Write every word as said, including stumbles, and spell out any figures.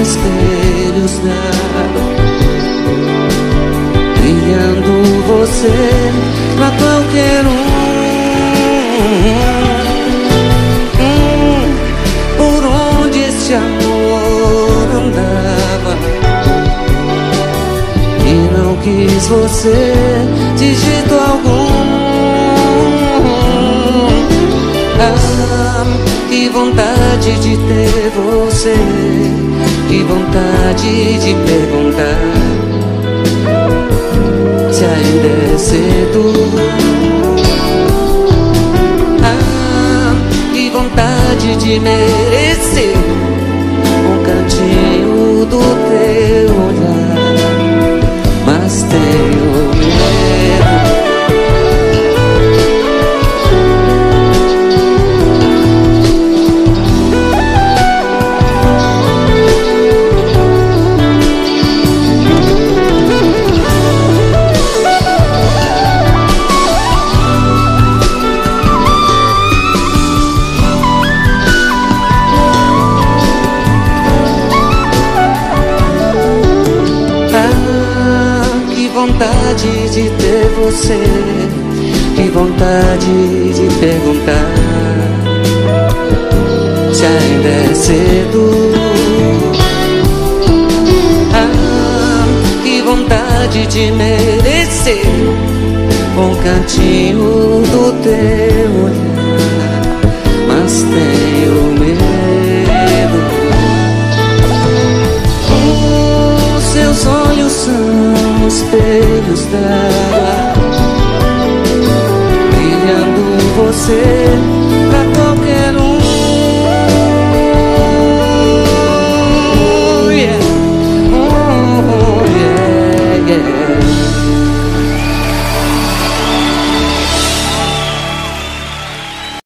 espelhos d'água, brilhando você pra qualquer um. hum, Por onde esse amor andava e não quis você de jeito algum. Ah, que vontade de ter você, que vontade de perguntar se ainda é cedo. Ah, que vontade de merecer um cantinho do teu olhar, mas tenho medo. Vontade de ter você, que vontade de perguntar se ainda é cedo. Ah, que vontade de merecer um cantinho do teu olhar, mas tenho medo. Os seus olhos são espelhos d'água, brilhando você